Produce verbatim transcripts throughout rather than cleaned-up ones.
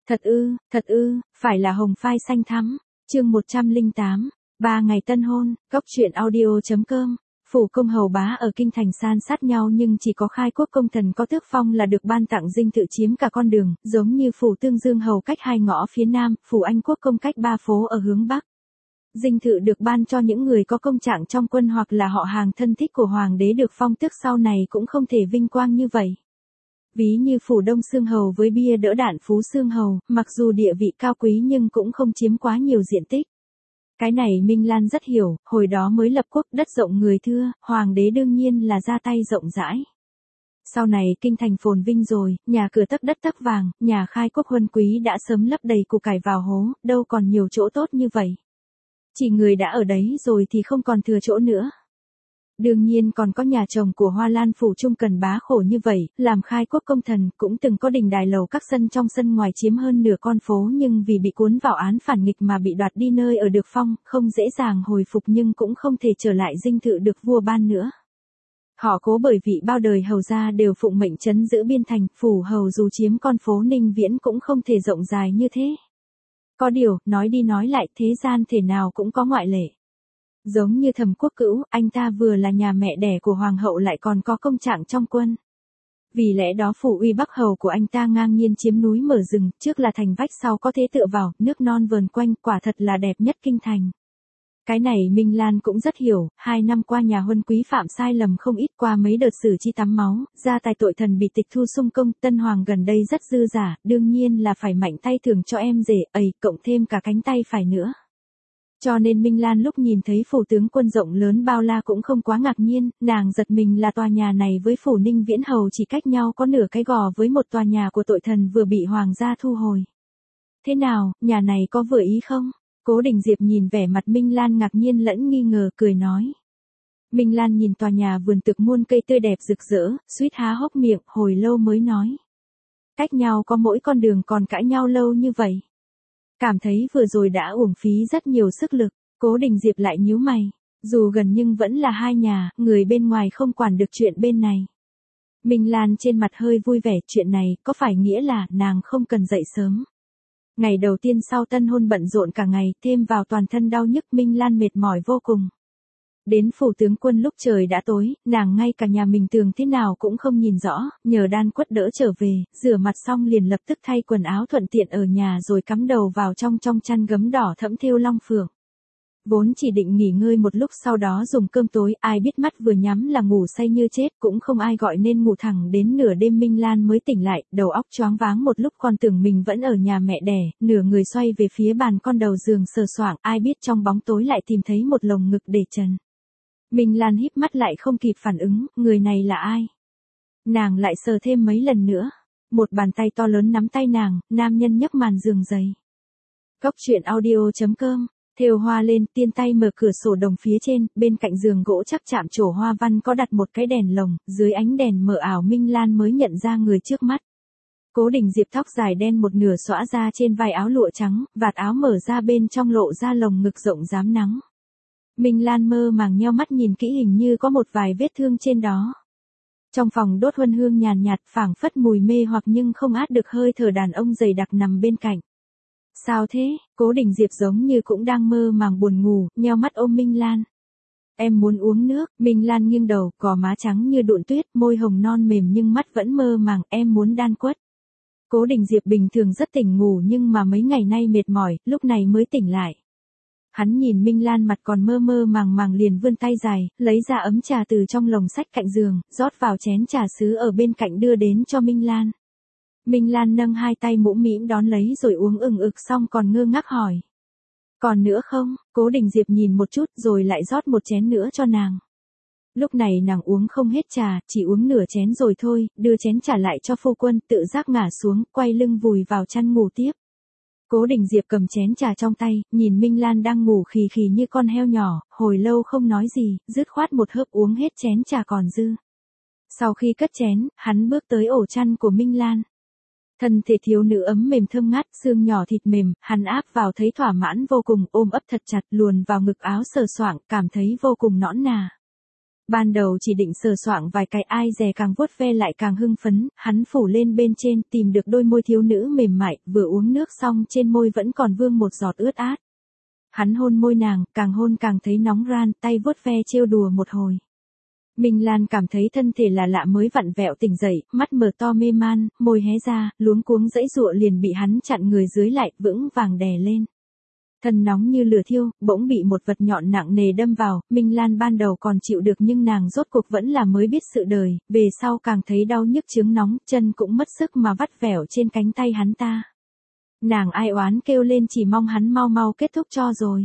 Thật ư, thật ư, phải là hồng phai xanh thắm. Chương một trăm lẻ tám, ba ngày tân hôn, góc truyện audio.com. Phủ công hầu bá ở kinh thành san sát nhau nhưng chỉ có khai quốc công thần có tước phong là được ban tặng dinh thự chiếm cả con đường, giống như phủ Tương Dương hầu cách hai ngõ phía nam, phủ Anh quốc công cách ba phố ở hướng bắc. Dinh thự được ban cho những người có công trạng trong quân hoặc là họ hàng thân thích của hoàng đế được phong tước sau này cũng không thể vinh quang như vậy. Ví như phủ Đông Xương hầu với bia đỡ đạn Phú Xương hầu, mặc dù địa vị cao quý nhưng cũng không chiếm quá nhiều diện tích. Cái này Minh Lan rất hiểu, hồi đó mới lập quốc đất rộng người thưa, hoàng đế đương nhiên là ra tay rộng rãi. Sau này kinh thành phồn vinh rồi, nhà cửa tấc đất tấc vàng, nhà khai quốc huân quý đã sớm lấp đầy củ cải vào hố, đâu còn nhiều chỗ tốt như vậy. Chỉ người đã ở đấy rồi thì không còn thừa chỗ nữa. Đương nhiên còn có nhà chồng của Hoa Lan phủ Trung Cần Bá khổ như vậy, làm khai quốc công thần cũng từng có đình đài lầu các sân trong sân ngoài chiếm hơn nửa con phố nhưng vì bị cuốn vào án phản nghịch mà bị đoạt đi nơi ở được phong, không dễ dàng hồi phục nhưng cũng không thể trở lại dinh thự được vua ban nữa. Họ cố bởi vì bao đời hầu gia đều phụng mệnh trấn giữ biên thành, phủ hầu dù chiếm con phố Ninh Viễn cũng không thể rộng dài như thế. Có điều, nói đi nói lại, thế gian thể nào cũng có ngoại lệ. Giống như Thẩm Quốc Cữu, anh ta vừa là nhà mẹ đẻ của hoàng hậu lại còn có công trạng trong quân. Vì lẽ đó phủ uy Bắc hầu của anh ta ngang nhiên chiếm núi mở rừng, trước là thành vách sau có thế tựa vào, nước non vờn quanh, quả thật là đẹp nhất kinh thành. Cái này Minh Lan cũng rất hiểu, hai năm qua nhà huân quý phạm sai lầm không ít, qua mấy đợt xử chi tắm máu, ra tài tội thần bị tịch thu sung công, tân hoàng gần đây rất dư giả, đương nhiên là phải mạnh tay thưởng cho em rể, ầy, cộng thêm cả cánh tay phải nữa. Cho nên Minh Lan lúc nhìn thấy phủ tướng quân rộng lớn bao la cũng không quá ngạc nhiên, nàng giật mình là tòa nhà này với phủ Ninh Viễn hầu chỉ cách nhau có nửa cái gò với một tòa nhà của tội thần vừa bị hoàng gia thu hồi. Thế nào, nhà này có vừa ý không? Cố Đình Diệp nhìn vẻ mặt Minh Lan ngạc nhiên lẫn nghi ngờ, cười nói. Minh Lan nhìn tòa nhà vườn tược muôn cây tươi đẹp rực rỡ, suýt há hốc miệng, hồi lâu mới nói. Cách nhau có mỗi con đường còn cãi nhau lâu như vậy. Cảm thấy vừa rồi đã uổng phí rất nhiều sức lực, Cố Đình Diệp lại nhíu mày. Dù gần nhưng vẫn là hai nhà, người bên ngoài không quản được chuyện bên này. Minh Lan trên mặt hơi vui vẻ, chuyện này có phải nghĩa là nàng không cần dậy sớm. Ngày đầu tiên sau tân hôn bận rộn cả ngày, thêm vào toàn thân đau nhức, Minh Lan mệt mỏi vô cùng. Đến phủ tướng quân lúc trời đã tối, nàng ngay cả nhà mình tường thế nào cũng không nhìn rõ, nhờ Đan Quất đỡ trở về, rửa mặt xong liền lập tức thay quần áo thuận tiện ở nhà rồi cắm đầu vào trong trong chăn gấm đỏ thẫm thêu long phượng. Vốn chỉ định nghỉ ngơi một lúc sau đó dùng cơm tối, ai biết mắt vừa nhắm là ngủ say như chết, cũng không ai gọi nên ngủ thẳng đến nửa đêm Minh Lan mới tỉnh lại, đầu óc choáng váng một lúc còn tưởng mình vẫn ở nhà mẹ đẻ, nửa người xoay về phía bàn con đầu giường sờ soạng, ai biết trong bóng tối lại tìm thấy một lồng ngực để trần. Minh Lan híp mắt lại không kịp phản ứng, người này là ai? Nàng lại sờ thêm mấy lần nữa, một bàn tay to lớn nắm tay nàng, nam nhân nhấc màn giường dày. Góc truyện audio.com. Thêu hoa lên, tiên tay mở cửa sổ đồng phía trên, bên cạnh giường gỗ chắc chạm trổ hoa văn có đặt một cái đèn lồng, dưới ánh đèn mờ ảo Minh Lan mới nhận ra người trước mắt. Cố Đình Diệp tóc dài đen một nửa xõa ra trên vai áo lụa trắng, vạt áo mở ra bên trong lộ ra lồng ngực rộng rám nắng. Minh Lan mơ màng nheo mắt nhìn kỹ, hình như có một vài vết thương trên đó. Trong phòng đốt huân hương nhàn nhạt, phảng phất mùi mê hoặc nhưng không át được hơi thở đàn ông dày đặc nằm bên cạnh. Sao thế? Cố Đình Diệp giống như cũng đang mơ màng buồn ngủ, nheo mắt ôm Minh Lan. Em muốn uống nước. Minh Lan nghiêng đầu, gò má trắng như đụn tuyết, môi hồng non mềm nhưng mắt vẫn mơ màng, em muốn Đan Quất. Cố Đình Diệp bình thường rất tỉnh ngủ nhưng mà mấy ngày nay mệt mỏi, lúc này mới tỉnh lại. Hắn nhìn Minh Lan mặt còn mơ mơ màng màng liền vươn tay dài, lấy ra ấm trà từ trong lồng sách cạnh giường, rót vào chén trà sứ ở bên cạnh đưa đến cho Minh Lan. Minh Lan nâng hai tay mũm mĩm đón lấy rồi uống ừng ực xong còn ngơ ngác hỏi. Còn nữa không? Cố Đình Diệp nhìn một chút rồi lại rót một chén nữa cho nàng. Lúc này nàng uống không hết trà, chỉ uống nửa chén rồi thôi, đưa chén trà lại cho phu quân, tự giác ngả xuống, quay lưng vùi vào chăn ngủ tiếp. Cố Đình Diệp cầm chén trà trong tay, nhìn Minh Lan đang ngủ khì khì như con heo nhỏ, hồi lâu không nói gì, dứt khoát một hớp uống hết chén trà còn dư. Sau khi cất chén, hắn bước tới ổ chăn của Minh Lan. Thân thể thiếu nữ ấm mềm thơm ngát, xương nhỏ thịt mềm, hắn áp vào thấy thỏa mãn vô cùng, ôm ấp thật chặt, luồn vào ngực áo sờ soạng, cảm thấy vô cùng nõn nà. Ban đầu chỉ định sờ soạng vài cái, ai dè càng vuốt ve lại càng hưng phấn, hắn phủ lên bên trên tìm được đôi môi thiếu nữ mềm mại, vừa uống nước xong trên môi vẫn còn vương một giọt ướt át. Hắn hôn môi nàng, càng hôn càng thấy nóng ran, tay vuốt ve trêu đùa một hồi. Minh Lan cảm thấy thân thể là lạ mới vặn vẹo tỉnh dậy, mắt mở to mê man, môi hé ra, luống cuống dãy dụa liền bị hắn chặn người dưới lại, vững vàng đè lên. Thân nóng như lửa thiêu, bỗng bị một vật nhọn nặng nề đâm vào, Minh Lan ban đầu còn chịu được nhưng nàng rốt cuộc vẫn là mới biết sự đời, về sau càng thấy đau nhức chướng nóng, chân cũng mất sức mà vắt vẻo trên cánh tay hắn ta. Nàng ai oán kêu lên chỉ mong hắn mau mau kết thúc cho rồi.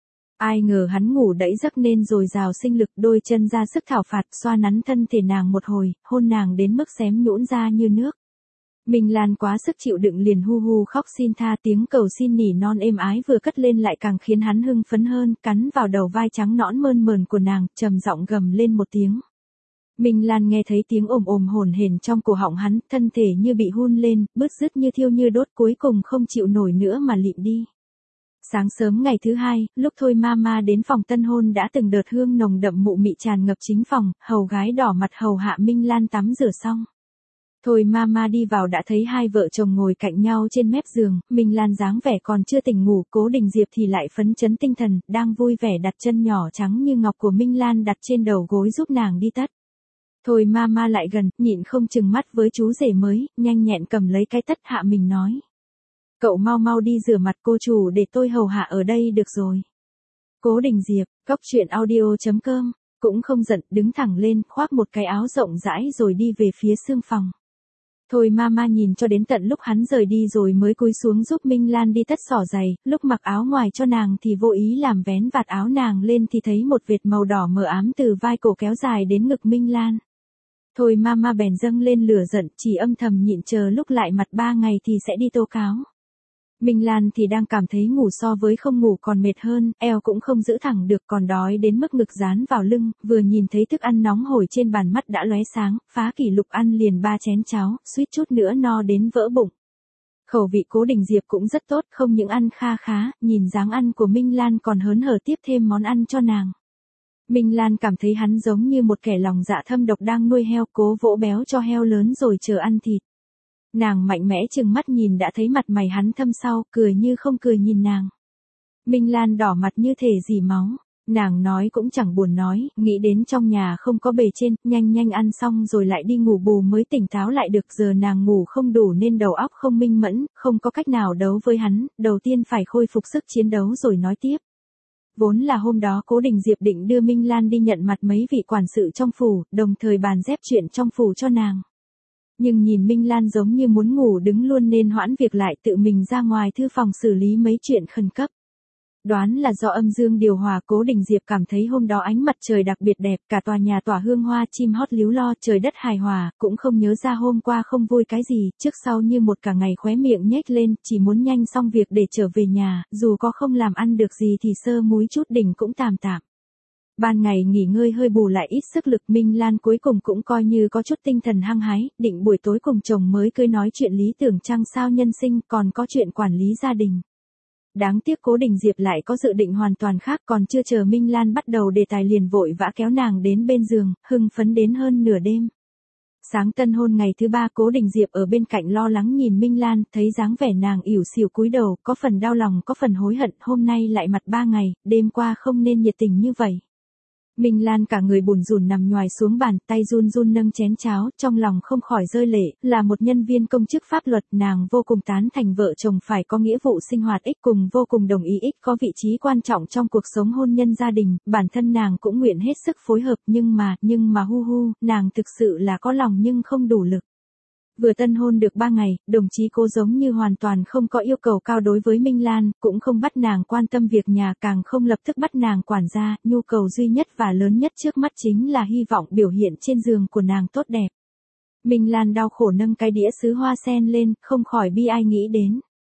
Ai ngờ hắn ngủ đẫy giấc nên rồi rào sinh lực, đôi chân ra sức thảo phạt, xoa nắn thân thể nàng một hồi, hôn nàng đến mức xém nhũn ra như nước. Minh Lan quá sức chịu đựng liền hu hu khóc xin tha, tiếng cầu xin nỉ non êm ái vừa cất lên lại càng khiến hắn hưng phấn hơn, cắn vào đầu vai trắng nõn mơn mờn của nàng, trầm giọng gầm lên một tiếng. Minh Lan nghe thấy tiếng ồm ồm hồn hển trong cổ họng hắn, thân thể như bị hun lên, bứt rứt như thiêu như đốt, cuối cùng không chịu nổi nữa mà lịm đi. Sáng sớm ngày thứ hai, lúc Thôi Mama đến phòng tân hôn đã từng đợt hương nồng đậm mụ mị tràn ngập chính phòng, hầu gái đỏ mặt hầu hạ Minh Lan tắm rửa xong. Thôi Mama đi vào đã thấy hai vợ chồng ngồi cạnh nhau trên mép giường, Minh Lan dáng vẻ còn chưa tỉnh ngủ, Cố Đình Diệp thì lại phấn chấn tinh thần, đang vui vẻ đặt chân nhỏ trắng như ngọc của Minh Lan đặt trên đầu gối giúp nàng đi tất. Thôi Mama lại gần, nhịn không chừng mắt với chú rể mới, nhanh nhẹn cầm lấy cái tất hạ mình nói. Cậu mau mau đi rửa mặt, cô chủ để tôi hầu hạ ở đây được rồi. Cố Đình Diệp, cóc truyện audio chấm com, cũng không giận, đứng thẳng lên, khoác một cái áo rộng rãi rồi đi về phía xương phòng. Thôi Mama nhìn cho đến tận lúc hắn rời đi rồi mới cúi xuống giúp Minh Lan đi tất xỏ giày, lúc mặc áo ngoài cho nàng thì vô ý làm vén vạt áo nàng lên thì thấy một vệt màu đỏ mờ ám từ vai cổ kéo dài đến ngực Minh Lan. Thôi Mama bèn dâng lên lửa giận, chỉ âm thầm nhịn chờ lúc lại mặt ba ngày thì sẽ đi tố cáo. Minh Lan thì đang cảm thấy ngủ so với không ngủ còn mệt hơn, eo cũng không giữ thẳng được, còn đói đến mức ngực dán vào lưng, vừa nhìn thấy thức ăn nóng hổi trên bàn mắt đã lóe sáng, phá kỷ lục ăn liền ba chén cháo, suýt chút nữa no đến vỡ bụng. Khẩu vị Cố Đình Diệp cũng rất tốt, không những ăn kha khá, nhìn dáng ăn của Minh Lan còn hớn hở tiếp thêm món ăn cho nàng. Minh Lan cảm thấy hắn giống như một kẻ lòng dạ thâm độc đang nuôi heo, cố vỗ béo cho heo lớn rồi chờ ăn thịt. Nàng mạnh mẽ chừng mắt nhìn đã thấy mặt mày hắn thâm sau, cười như không cười nhìn nàng. Minh Lan đỏ mặt như thể dì máu, nàng nói cũng chẳng buồn nói, nghĩ đến trong nhà không có bề trên, nhanh nhanh ăn xong rồi lại đi ngủ bù mới tỉnh táo lại được, giờ nàng ngủ không đủ nên đầu óc không minh mẫn, không có cách nào đấu với hắn, đầu tiên phải khôi phục sức chiến đấu rồi nói tiếp. Vốn là hôm đó Cố Đình Diệp định đưa Minh Lan đi nhận mặt mấy vị quản sự trong phủ, đồng thời bàn dép chuyện trong phủ cho nàng. Nhưng nhìn Minh Lan giống như muốn ngủ đứng luôn nên hoãn việc lại, tự mình ra ngoài thư phòng xử lý mấy chuyện khẩn cấp. Đoán là do âm dương điều hòa, Cố Đình Diệp cảm thấy hôm đó ánh mặt trời đặc biệt đẹp, cả tòa nhà tỏa hương hoa, chim hót líu lo, trời đất hài hòa, cũng không nhớ ra hôm qua không vui cái gì, trước sau như một cả ngày khóe miệng nhếch lên, chỉ muốn nhanh xong việc để trở về nhà, dù có không làm ăn được gì thì sơ múi chút đỉnh cũng tạm tạm. Ban ngày nghỉ ngơi hơi bù lại ít sức lực, Minh Lan cuối cùng cũng coi như có chút tinh thần hăng hái, định buổi tối cùng chồng mới cưới nói chuyện lý tưởng chăng sao nhân sinh, còn có chuyện quản lý gia đình. Đáng tiếc Cố Đình Diệp lại có dự định hoàn toàn khác, còn chưa chờ Minh Lan bắt đầu đề tài liền vội vã kéo nàng đến bên giường, hưng phấn đến hơn nửa đêm. Sáng tân hôn ngày thứ ba, Cố Đình Diệp ở bên cạnh lo lắng nhìn Minh Lan, thấy dáng vẻ nàng ỉu xìu cúi đầu, có phần đau lòng có phần hối hận, hôm nay lại mặt ba ngày, đêm qua không nên nhiệt tình như vậy. Minh Lan cả người bủn rủn nằm nhoài xuống bàn, tay run run nâng chén cháo, trong lòng không khỏi rơi lệ, là một nhân viên công chức pháp luật, nàng vô cùng tán thành vợ chồng phải có nghĩa vụ sinh hoạt ích cùng, vô cùng đồng ý ích có vị trí quan trọng trong cuộc sống hôn nhân gia đình, bản thân nàng cũng nguyện hết sức phối hợp, nhưng mà, nhưng mà hu hu, nàng thực sự là có lòng nhưng không đủ lực. Vừa tân hôn được ba ngày, đồng chí Cố giống như hoàn toàn không có yêu cầu cao đối với Minh Lan, cũng không bắt nàng quan tâm việc nhà, càng không lập tức bắt nàng quản gia, nhu cầu duy nhất và lớn nhất trước mắt chính là hy vọng biểu hiện trên giường của nàng tốt đẹp. Minh Lan đau khổ nâng cái đĩa sứ hoa sen lên, không khỏi bi ai nghĩ đến.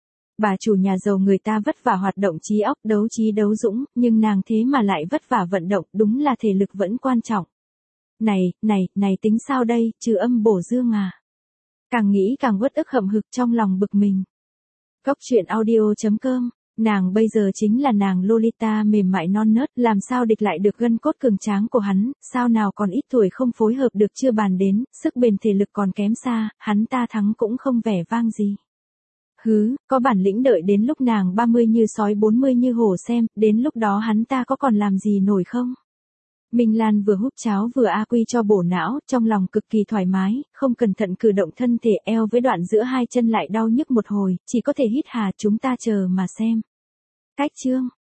Bà chủ nhà giàu người ta vất vả hoạt động trí óc, đấu trí đấu dũng, nhưng nàng thế mà lại vất vả vận động, đúng là thể lực vẫn quan trọng. Này, này, này tính sao đây, trừ âm bổ dương à? Càng nghĩ càng uất ức hậm hực trong lòng bực mình. cóc truyện audio chấm com Nàng bây giờ chính là nàng Lolita mềm mại non nớt, làm sao địch lại được gân cốt cường tráng của hắn, sao nào còn ít tuổi không phối hợp được chưa bàn đến, sức bền thể lực còn kém xa, hắn ta thắng cũng không vẻ vang gì. Hứ, có bản lĩnh đợi đến lúc nàng ba mươi như sói bốn mươi như hổ xem, đến lúc đó hắn ta có còn làm gì nổi không? Minh Lan vừa húp cháo vừa a quy cho bổ não, trong lòng cực kỳ thoải mái, không cẩn thận cử động thân thể eo với đoạn giữa hai chân lại đau nhức một hồi, chỉ có thể hít hà chúng ta chờ mà xem. Cách chương